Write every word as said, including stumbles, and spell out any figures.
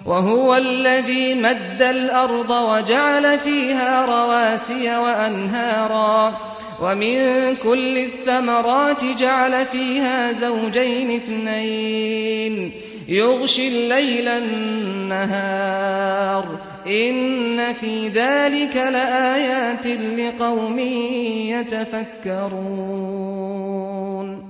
وهو الذي مد الأرض وجعل فيها رواسي وأنهارا ومن كل الثمرات جعل فيها زوجين اثنين يغشي الليل النهار إن في ذلك لآيات لقوم يتفكرون.